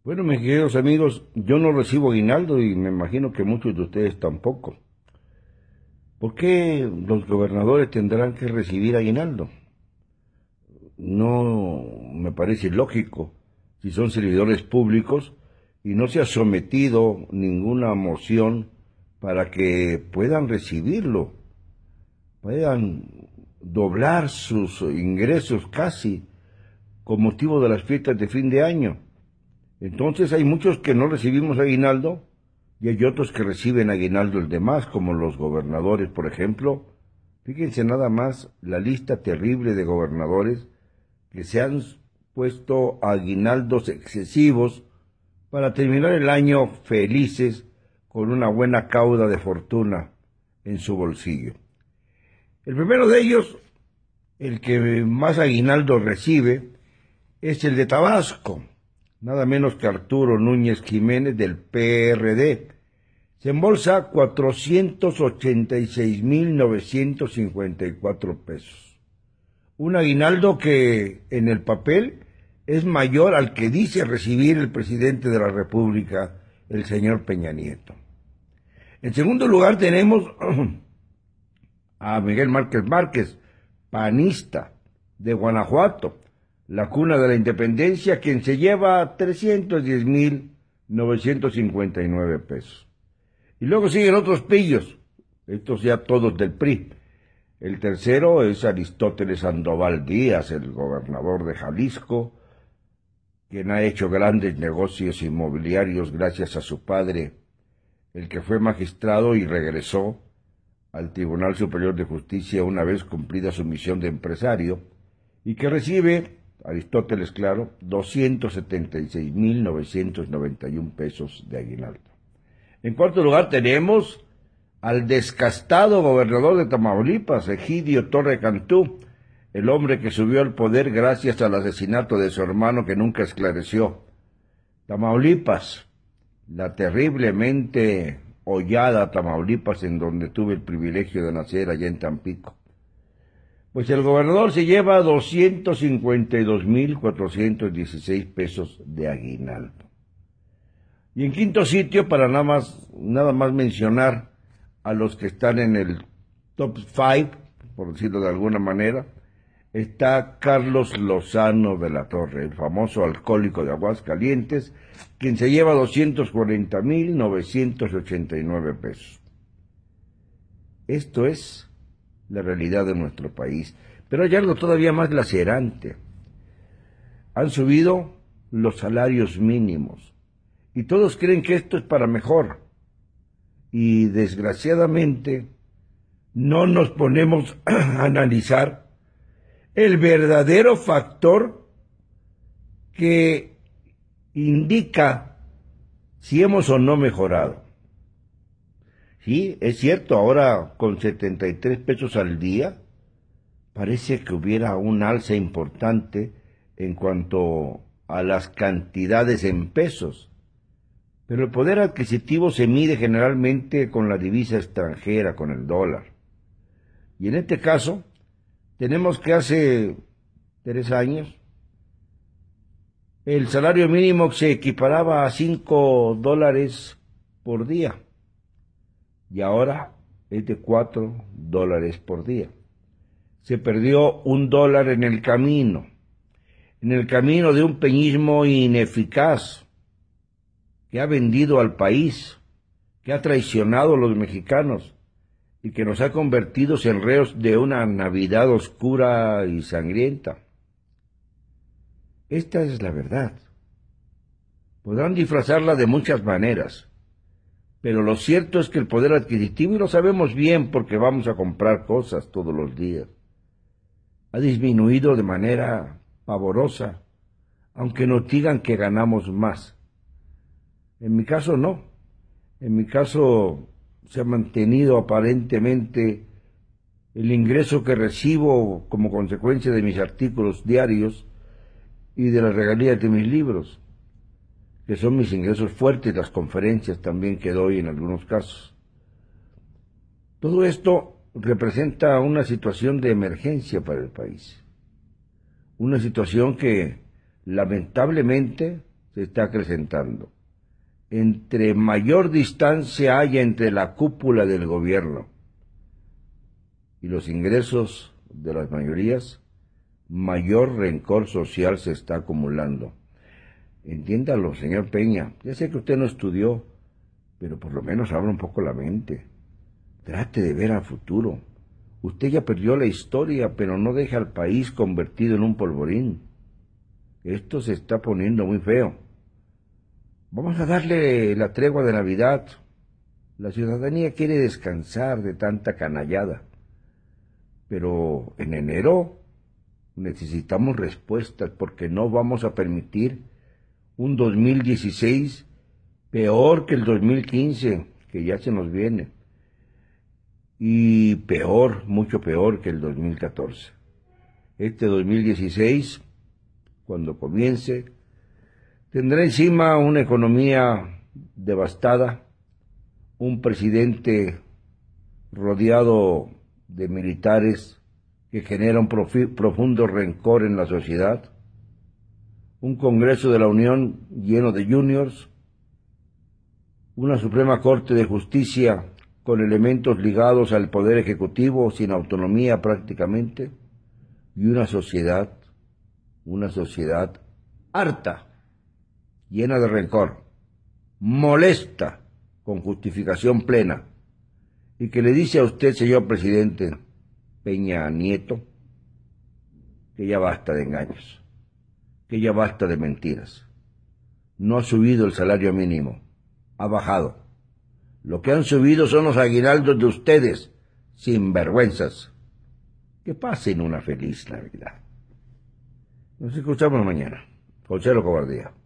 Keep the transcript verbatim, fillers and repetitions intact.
Bueno, mis queridos amigos, yo no recibo aguinaldo y me imagino que muchos de ustedes tampoco. ¿Por qué los gobernadores tendrán que recibir aguinaldo? No me parece lógico si son servidores públicos y no se ha sometido ninguna moción para que puedan recibirlo, puedan doblar sus ingresos casi con motivo de las fiestas de fin de año. Entonces hay muchos que no recibimos aguinaldo y hay otros que reciben aguinaldo el demás, como los gobernadores, por ejemplo. Fíjense nada más la lista terrible de gobernadores que se han puesto aguinaldos excesivos para terminar el año felices con una buena cauda de fortuna en su bolsillo. El primero de ellos, el que más aguinaldo recibe, es el de Tabasco, nada menos que Arturo Núñez Jiménez del P R D. Se embolsa cuatrocientos ochenta y seis mil novecientos cincuenta y cuatro pesos. Un aguinaldo que en el papel es mayor al que dice recibir el presidente de la República, el señor Peña Nieto. En segundo lugar tenemos a Miguel Márquez Márquez, panista de Guanajuato, la cuna de la independencia, quien se lleva trescientos diez mil novecientos cincuenta y nueve pesos. Y luego siguen otros pillos, estos ya todos del P R I. El tercero es Aristóteles Sandoval Díaz, el gobernador de Jalisco, quien ha hecho grandes negocios inmobiliarios gracias a su padre, el que fue magistrado y regresó al Tribunal Superior de Justicia una vez cumplida su misión de empresario, y que recibe, Aristóteles claro, doscientos setenta y seis mil novecientos noventa y un pesos de aguinaldo. En cuarto lugar tenemos al descastado gobernador de Tamaulipas, Egidio Torre Cantú, el hombre que subió al poder gracias al asesinato de su hermano que nunca esclareció. Tamaulipas, la terriblemente hollada Tamaulipas en donde tuve el privilegio de nacer allá en Tampico. Pues el gobernador se lleva doscientos cincuenta y dos mil cuatrocientos dieciséis pesos de aguinaldo. Y en quinto sitio, para nada más, nada más mencionar a los que están en el top five, por decirlo de alguna manera, está Carlos Lozano de la Torre, el famoso alcohólico de Aguascalientes, quien se lleva doscientos cuarenta mil novecientos ochenta y nueve pesos. Esto es la realidad de nuestro país. Pero hay algo todavía más lacerante. Han subido los salarios mínimos y todos creen que esto es para mejor. Y desgraciadamente no nos ponemos a analizar el verdadero factor que indica si hemos o no mejorado. Sí, es cierto, ahora con setenta y tres pesos al día parece que hubiera un alza importante en cuanto a las cantidades en pesos, pero el poder adquisitivo se mide generalmente con la divisa extranjera, con el dólar. Y en este caso, tenemos que hace tres años, el salario mínimo se equiparaba a cinco dólares por día, y ahora es de cuatro dólares por día. Se perdió un dólar en el camino, en el camino de un peñismo ineficaz, que ha vendido al país, que ha traicionado a los mexicanos y que nos ha convertido en reos de una Navidad oscura y sangrienta. Esta es la verdad. Podrán disfrazarla de muchas maneras, pero lo cierto es que el poder adquisitivo, y lo sabemos bien porque vamos a comprar cosas todos los días, ha disminuido de manera pavorosa, aunque nos digan que ganamos más. En mi caso no. En mi caso se ha mantenido aparentemente el ingreso que recibo como consecuencia de mis artículos diarios y de las regalías de mis libros, que son mis ingresos fuertes, las conferencias también que doy en algunos casos. Todo esto representa una situación de emergencia para el país, una situación que lamentablemente se está acrecentando. Entre mayor distancia haya entre la cúpula del gobierno y los ingresos de las mayorías, mayor rencor social se está acumulando. Entiéndalo, señor Peña, ya sé que usted no estudió, pero por lo menos abra un poco la mente. Trate de ver al futuro. Usted ya perdió la historia, pero no deje al país convertido en un polvorín. Esto se está poniendo muy feo. Vamos a darle la tregua de Navidad. La ciudadanía quiere descansar de tanta canallada. Pero en enero necesitamos respuestas porque no vamos a permitir un dos mil dieciséis peor que el dos mil quince, que ya se nos viene. Y peor, mucho peor que el dos mil catorce. Este dos mil dieciséis, cuando comience, tendrá encima una economía devastada, un presidente rodeado de militares que genera un profundo rencor en la sociedad, un Congreso de la Unión lleno de juniors, una Suprema Corte de Justicia con elementos ligados al Poder Ejecutivo sin autonomía prácticamente, y una sociedad, una sociedad harta, llena de rencor, molesta, con justificación plena, y que le dice a usted, señor presidente Peña Nieto, que ya basta de engaños, que ya basta de mentiras. No ha subido el salario mínimo, ha bajado. Lo que han subido son los aguinaldos de ustedes, sinvergüenzas. Que pasen una feliz Navidad. Nos escuchamos mañana. Cochero Cobardía.